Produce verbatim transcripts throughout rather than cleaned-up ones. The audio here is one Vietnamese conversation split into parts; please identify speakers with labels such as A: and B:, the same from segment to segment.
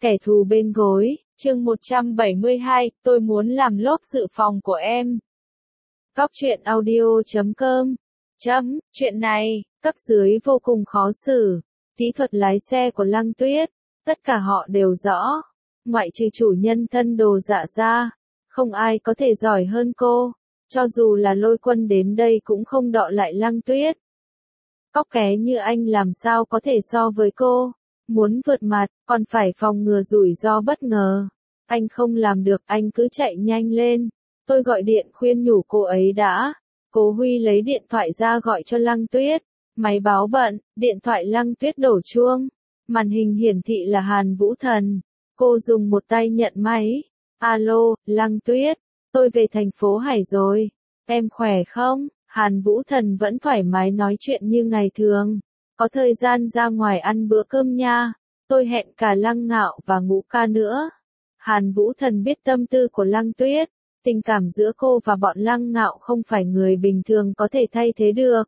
A: Kẻ thù bên gối, chương một trăm bảy mươi hai, tôi muốn làm lốp dự phòng của em. Góc truyện audio chấm com. Chấm, chuyện này, cấp dưới vô cùng khó xử. Kỹ thuật lái xe của Lăng Tuyết, tất cả họ đều rõ. Ngoại trừ chủ nhân thân đồ dạ ra, không ai có thể giỏi hơn cô. Cho dù là Lôi Quân đến đây cũng không đọ lại Lăng Tuyết. Cóc ké như anh làm sao có thể so với cô. Muốn vượt mặt, còn phải phòng ngừa rủi ro bất ngờ. Anh không làm được, anh cứ chạy nhanh lên. Tôi gọi điện khuyên nhủ cô ấy đã. Cố Huy lấy điện thoại ra gọi cho Lăng Tuyết. Máy báo bận, điện thoại Lăng Tuyết đổ chuông. Màn hình hiển thị là Hàn Vũ Thần. Cô dùng một tay nhận máy. Alo, Lăng Tuyết, tôi về thành phố Hải rồi. Em khỏe không? Hàn Vũ Thần vẫn thoải mái nói chuyện như ngày thường. Có thời gian ra ngoài ăn bữa cơm nha. Tôi hẹn cả Lăng Ngạo và Ngũ Ca nữa. Hàn Vũ Thần biết tâm tư của Lăng Tuyết. Tình cảm giữa cô và bọn Lăng Ngạo không phải người bình thường có thể thay thế được.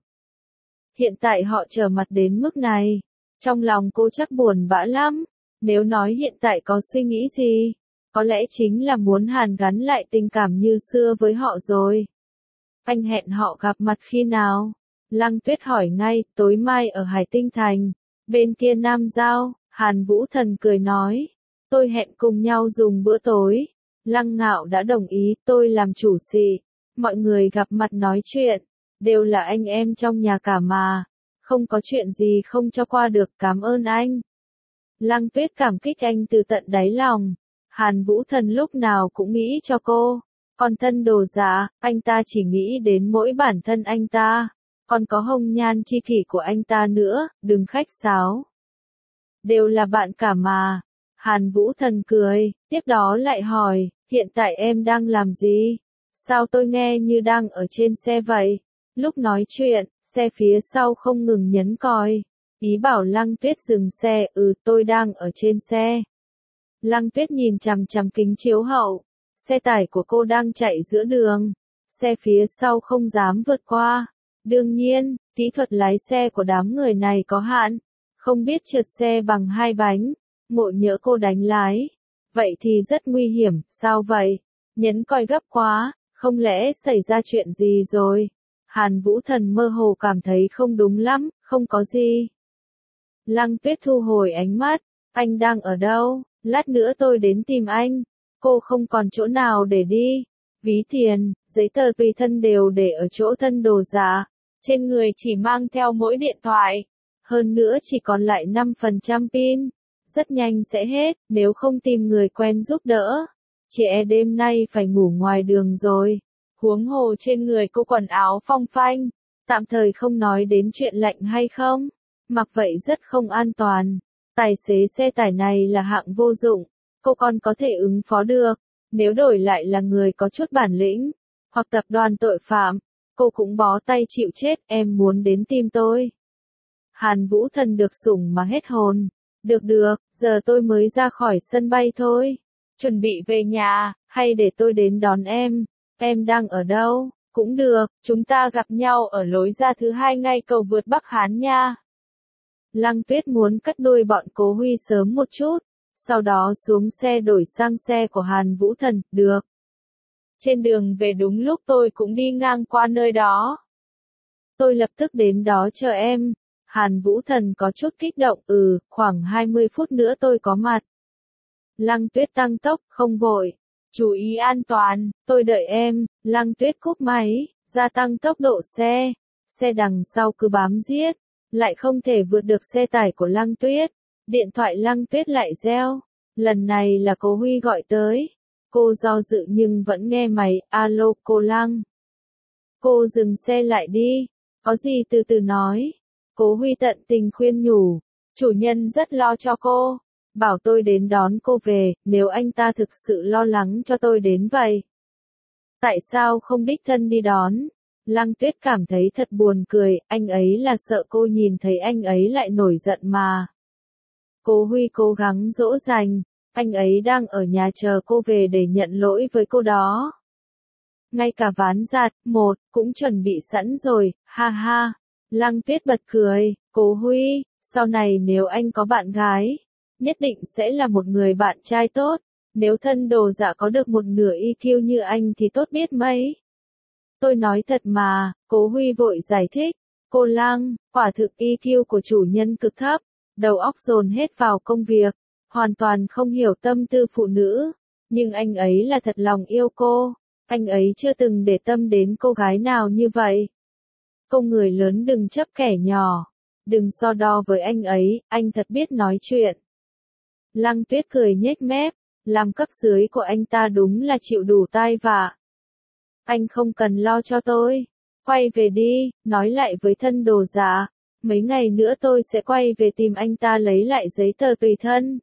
A: Hiện tại họ trở mặt đến mức này. Trong lòng cô chắc buồn bã lắm. Nếu nói hiện tại có suy nghĩ gì, có lẽ chính là muốn hàn gắn lại tình cảm như xưa với họ rồi. Anh hẹn họ gặp mặt khi nào? Lăng Tuyết hỏi ngay, tối mai ở Hải Tinh Thành, bên kia Nam Giao. Hàn Vũ Thần cười nói, tôi hẹn cùng nhau dùng bữa tối. Lăng Ngạo đã đồng ý, tôi làm chủ xì. Mọi người gặp mặt nói chuyện, đều là anh em trong nhà cả mà. Không có chuyện gì không cho qua được, cảm ơn anh. Lăng Tuyết cảm kích anh từ tận đáy lòng. Hàn Vũ Thần lúc nào cũng nghĩ cho cô. Còn thân đồ dạ, anh ta chỉ nghĩ đến mỗi bản thân anh ta. Còn có hồng nhan chi kỷ của anh ta nữa, đừng khách sáo. Đều là bạn cả mà. Hàn Vũ Thần cười, tiếp đó lại hỏi, hiện tại em đang làm gì? Sao tôi nghe như đang ở trên xe vậy? Lúc nói chuyện, xe phía sau không ngừng nhấn còi. Ý bảo Lăng Tuyết dừng xe, ừ tôi đang ở trên xe. Lăng Tuyết nhìn chằm chằm kính chiếu hậu. Xe tải của cô đang chạy giữa đường. Xe phía sau không dám vượt qua. Đương nhiên, kỹ thuật lái xe của đám người này có hạn. Không biết trượt xe bằng hai bánh. Ngộ nhỡ cô đánh lái. Vậy thì rất nguy hiểm, sao vậy? Nhấn còi gấp quá, không lẽ xảy ra chuyện gì rồi? Hàn Vũ Thần mơ hồ cảm thấy không đúng lắm, không có gì. Lăng Tuyết thu hồi ánh mắt, anh đang ở đâu? Lát nữa tôi đến tìm anh. Cô không còn chỗ nào để đi. Ví tiền, giấy tờ tùy thân đều để ở chỗ thân đồ dạ. Trên người chỉ mang theo mỗi điện thoại. Hơn nữa chỉ còn lại năm phần trăm pin. Rất nhanh sẽ hết, nếu không tìm người quen giúp đỡ. Chị e đêm nay phải ngủ ngoài đường rồi. Huống hồ trên người cô quần áo phong phanh. Tạm thời không nói đến chuyện lạnh hay không. Mặc vậy rất không an toàn. Tài xế xe tải này là hạng vô dụng. Cô còn có thể ứng phó được. Nếu đổi lại là người có chút bản lĩnh, hoặc tập đoàn tội phạm, cô cũng bó tay chịu chết. Em muốn đến tìm tôi. Hàn Vũ Thần được sủng mà hết hồn. Được được, giờ tôi mới ra khỏi sân bay thôi. Chuẩn bị về nhà, hay để tôi đến đón em? Em đang ở đâu? Cũng được, chúng ta gặp nhau ở lối ra thứ hai ngay cầu vượt Bắc Hán nha. Lăng Tuyết muốn cắt đuôi bọn Cố Huy sớm một chút, sau đó xuống xe đổi sang xe của Hàn Vũ Thần, được. Trên đường về đúng lúc tôi cũng đi ngang qua nơi đó. Tôi lập tức đến đó chờ em. Hàn Vũ Thần có chút kích động, ừ, khoảng hai mươi phút nữa tôi có mặt. Lăng Tuyết tăng tốc, không vội. Chú ý an toàn, tôi đợi em. Lăng Tuyết cúp máy, gia tăng tốc độ xe. Xe đằng sau cứ bám giết. Lại không thể vượt được xe tải của Lăng Tuyết. Điện thoại Lăng Tuyết lại reo. Lần này là Cố Huy gọi tới. Cô do dự nhưng vẫn nghe máy, alo cô Lăng. Cô dừng xe lại đi. Có gì từ từ nói. Cố Huy tận tình khuyên nhủ. Chủ nhân rất lo cho cô. Bảo tôi đến đón cô về, nếu anh ta thực sự lo lắng cho tôi đến vậy. Tại sao không đích thân đi đón? Lăng Tuyết cảm thấy thật buồn cười, anh ấy là sợ cô nhìn thấy anh ấy lại nổi giận mà. Cố Huy cố gắng dỗ dành, anh ấy đang ở nhà chờ cô về để nhận lỗi với cô đó. Ngay cả ván giặt, một, cũng chuẩn bị sẵn rồi, ha ha. Lăng Tuyết bật cười, Cố Huy, sau này nếu anh có bạn gái, nhất định sẽ là một người bạn trai tốt. Nếu thân đồ dạ có được một nửa i kiu như anh thì tốt biết mấy. Tôi nói thật mà, Cố Huy vội giải thích. Cô Lăng, quả thực i kiu của chủ nhân cực thấp, đầu óc dồn hết vào công việc, hoàn toàn không hiểu tâm tư phụ nữ. Nhưng anh ấy là thật lòng yêu cô, anh ấy chưa từng để tâm đến cô gái nào như vậy. Cô người lớn đừng chấp kẻ nhỏ, đừng so đo với anh ấy, anh thật biết nói chuyện. Lăng Tuyết cười nhếch mép, làm cấp dưới của anh ta đúng là chịu đủ tai vạ. Anh không cần lo cho tôi, quay về đi, nói lại với thân đồ dạ, mấy ngày nữa tôi sẽ quay về tìm anh ta lấy lại giấy tờ tùy thân.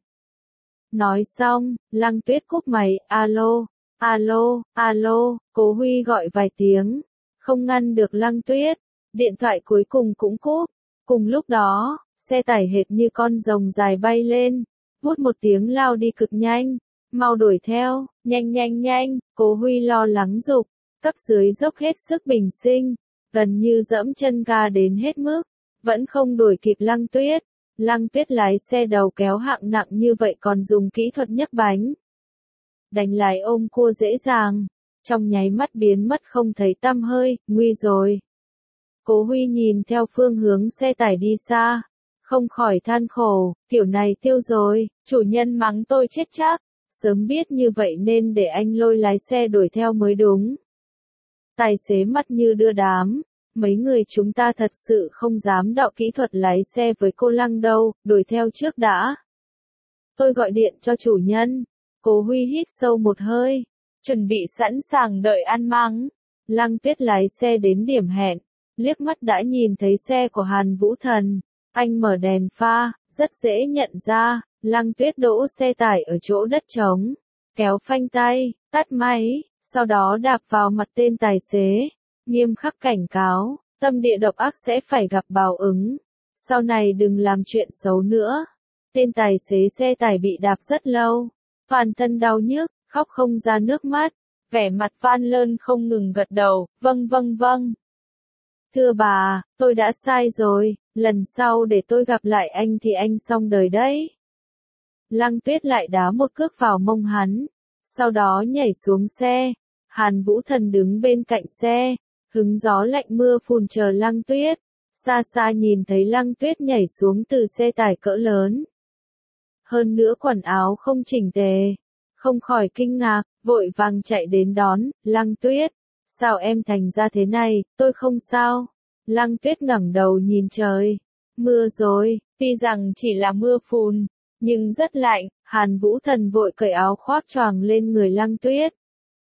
A: Nói xong, Lăng Tuyết cúp máy, alo, alo, alo, Cố Huy gọi vài tiếng, không ngăn được Lăng Tuyết, điện thoại cuối cùng cũng cúp. Cùng lúc đó, xe tải hệt như con rồng dài bay lên, vút một tiếng lao đi cực nhanh, mau đuổi theo, nhanh nhanh nhanh, Cố Huy lo lắng giục, cấp dưới dốc hết sức bình sinh, gần như dẫm chân ga đến hết mức, vẫn không đuổi kịp Lăng Tuyết. Lăng Tuyết lái xe đầu kéo hạng nặng như vậy còn dùng kỹ thuật nhấc bánh. Đánh lái ôm cua dễ dàng, trong nháy mắt biến mất không thấy tăm hơi, nguy rồi. Cố Huy nhìn theo phương hướng xe tải đi xa, không khỏi than khổ, kiểu này tiêu rồi, chủ nhân mắng tôi chết chắc, sớm biết như vậy nên để anh lôi lái xe đuổi theo mới đúng. Tài xế mặt như đưa đám, mấy người chúng ta thật sự không dám đọ kỹ thuật lái xe với cô Lăng đâu, đuổi theo trước đã. Tôi gọi điện cho chủ nhân. Cố Huy hít sâu một hơi, chuẩn bị sẵn sàng đợi ăn mắng. Lăng Tuyết lái xe đến điểm hẹn, liếc mắt đã nhìn thấy xe của Hàn Vũ Thần. Anh mở đèn pha, rất dễ nhận ra, Lăng Tuyết đỗ xe tải ở chỗ đất trống, kéo phanh tay, tắt máy, sau đó đạp vào mặt tên tài xế, nghiêm khắc cảnh cáo, tâm địa độc ác sẽ phải gặp báo ứng. Sau này đừng làm chuyện xấu nữa. Tên tài xế xe tải bị đạp rất lâu, toàn thân đau nhức, khóc không ra nước mắt, vẻ mặt van lơn không ngừng gật đầu, vâng vâng vâng. Thưa bà, tôi đã sai rồi, lần sau để tôi gặp lại anh thì anh xong đời đấy. Lăng Tuyết lại đá một cước vào mông hắn, sau đó nhảy xuống xe. Hàn Vũ Thần đứng bên cạnh xe, hứng gió lạnh mưa phùn chờ Lăng Tuyết. Xa xa nhìn thấy Lăng Tuyết nhảy xuống từ xe tải cỡ lớn. Hơn nữa quần áo không chỉnh tề, không khỏi kinh ngạc, vội vàng chạy đến đón. Lăng Tuyết, sao em thành ra thế này, tôi không sao. Lăng Tuyết ngẩng đầu nhìn trời, mưa rồi, tuy rằng chỉ là mưa phùn, nhưng rất lạnh. Hàn Vũ Thần vội cởi áo khoác choàng lên người Lăng Tuyết,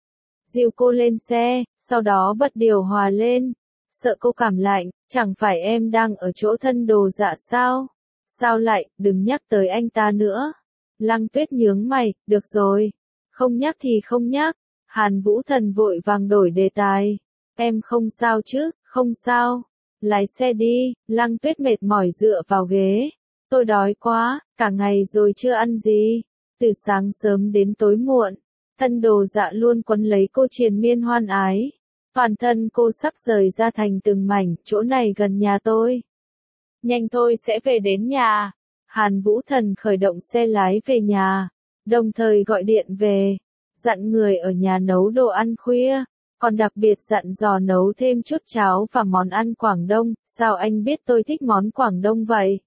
A: dìu cô lên xe, sau đó bật điều hòa lên, sợ cô cảm lạnh. Chẳng phải em đang ở chỗ thân đồ dạ sao? Sao lại, đừng nhắc tới anh ta nữa. Lăng Tuyết nhướng mày, được rồi, không nhắc thì không nhắc. Hàn Vũ Thần vội vàng đổi đề tài, em không sao chứ? Không sao, lái xe đi. Lăng Tuyết mệt mỏi dựa vào ghế, tôi đói quá, cả ngày rồi chưa ăn gì, từ sáng sớm đến tối muộn, thân đồ dạ luôn quấn lấy cô triền miên hoan ái, toàn thân cô sắp rời ra thành từng mảnh. Chỗ này gần nhà tôi, nhanh tôi sẽ về đến nhà. Hàn Vũ Thần khởi động xe lái về nhà, đồng thời gọi điện về, dặn người ở nhà nấu đồ ăn khuya, còn đặc biệt dặn dò nấu thêm chút cháo và món ăn Quảng Đông. Sao anh biết tôi thích món Quảng Đông vậy?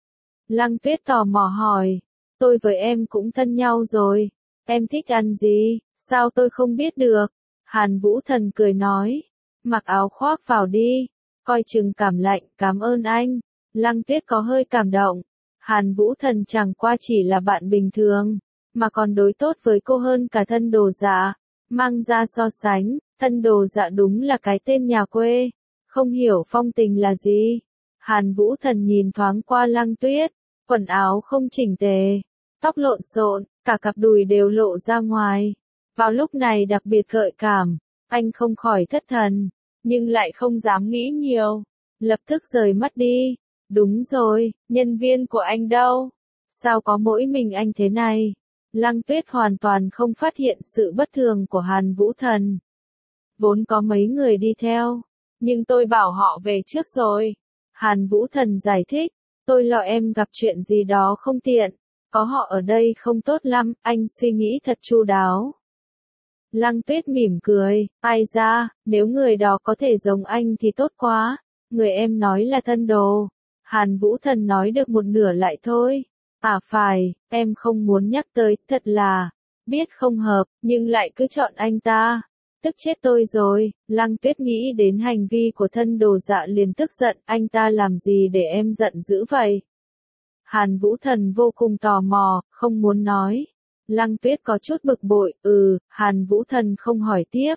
A: Lăng Tuyết tò mò hỏi, tôi với em cũng thân nhau rồi, em thích ăn gì, sao tôi không biết được? Hàn Vũ Thần cười nói, mặc áo khoác vào đi, coi chừng cảm lạnh. Cảm ơn anh. Lăng Tuyết có hơi cảm động, Hàn Vũ Thần chẳng qua chỉ là bạn bình thường, mà còn đối tốt với cô hơn cả thân đồ dạ. Mang ra so sánh, thân đồ dạ đúng là cái tên nhà quê, không hiểu phong tình là gì. Hàn Vũ Thần nhìn thoáng qua Lăng Tuyết, quần áo không chỉnh tề, tóc lộn xộn, cả cặp đùi đều lộ ra ngoài. Vào lúc này đặc biệt gợi cảm, anh không khỏi thất thần, nhưng lại không dám nghĩ nhiều, lập tức rời mắt đi. Đúng rồi, nhân viên của anh đâu? Sao có mỗi mình anh thế này? Lăng Tuyết hoàn toàn không phát hiện sự bất thường của Hàn Vũ Thần. Vốn có mấy người đi theo, nhưng tôi bảo họ về trước rồi. Hàn Vũ Thần giải thích, tôi lo em gặp chuyện gì đó không tiện, Có họ ở đây không tốt lắm, anh suy nghĩ thật chu đáo. Lăng Tuyết mỉm cười, ai ra, nếu người đó có thể giống anh thì tốt quá, người em nói là thân đồ. Hàn Vũ Thần nói được một nửa lại thôi. À phải, em không muốn nhắc tới, thật là, biết không hợp, nhưng lại cứ chọn anh ta. Tức chết tôi rồi, Lăng Tuyết nghĩ đến hành vi của thân đồ dạ liền tức giận, anh ta làm gì để em giận dữ vậy? Hàn Vũ Thần vô cùng tò mò, không muốn nói. Lăng Tuyết có chút bực bội, ừ, Hàn Vũ Thần không hỏi tiếp.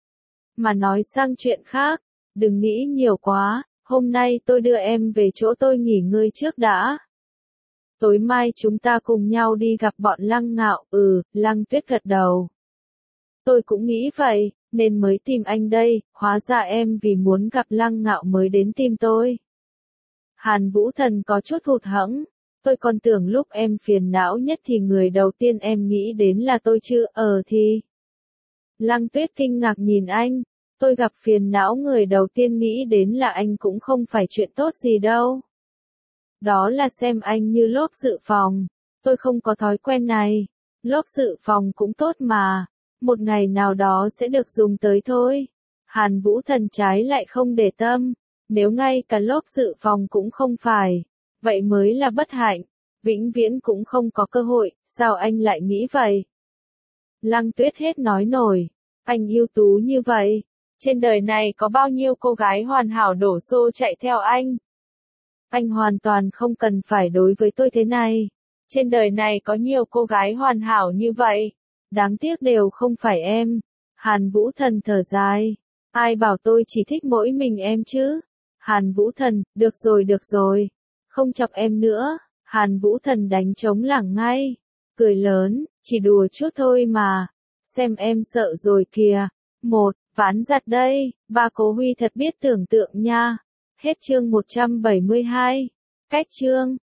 A: Mà nói sang chuyện khác, đừng nghĩ nhiều quá, hôm nay tôi đưa em về chỗ tôi nghỉ ngơi trước đã. Tối mai chúng ta cùng nhau đi gặp bọn Lăng Ngạo, ừ, Lăng Tuyết gật đầu. Tôi cũng nghĩ vậy, nên mới tìm anh đây, hóa ra em vì muốn gặp Lăng Ngạo mới đến tìm tôi. Hàn Vũ Thần có chút hụt hẫng, tôi còn tưởng lúc em phiền não nhất thì người đầu tiên em nghĩ đến là tôi chứ, ờ thì. Lăng Tuyết kinh ngạc nhìn anh, tôi gặp phiền não người đầu tiên nghĩ đến là anh cũng không phải chuyện tốt gì đâu. Đó là xem anh như lốp dự phòng, tôi không có thói quen này, lốp dự phòng cũng tốt mà. Một ngày nào đó sẽ được dùng tới thôi. Hàn Vũ Thần trái lại không để tâm. Nếu ngay cả lốp dự phòng cũng không phải, vậy mới là bất hạnh. Vĩnh viễn cũng không có cơ hội, sao anh lại nghĩ vậy? Lăng Tuyết hết nói nổi. Anh ưu tú như vậy. Trên đời này có bao nhiêu cô gái hoàn hảo đổ xô chạy theo anh? Anh hoàn toàn không cần phải đối với tôi thế này. Trên đời này có nhiều cô gái hoàn hảo như vậy. Đáng tiếc đều không phải em. Hàn Vũ Thần thở dài. Ai bảo tôi chỉ thích mỗi mình em chứ? Hàn Vũ Thần, được rồi được rồi. Không chọc em nữa. Hàn Vũ Thần đánh trống lảng ngay. Cười lớn, chỉ đùa chút thôi mà. Xem em sợ rồi kìa. Một, ván giặt đây. Ba Cố Huy thật biết tưởng tượng nha. Hết chương một trăm bảy mươi hai. Cách chương.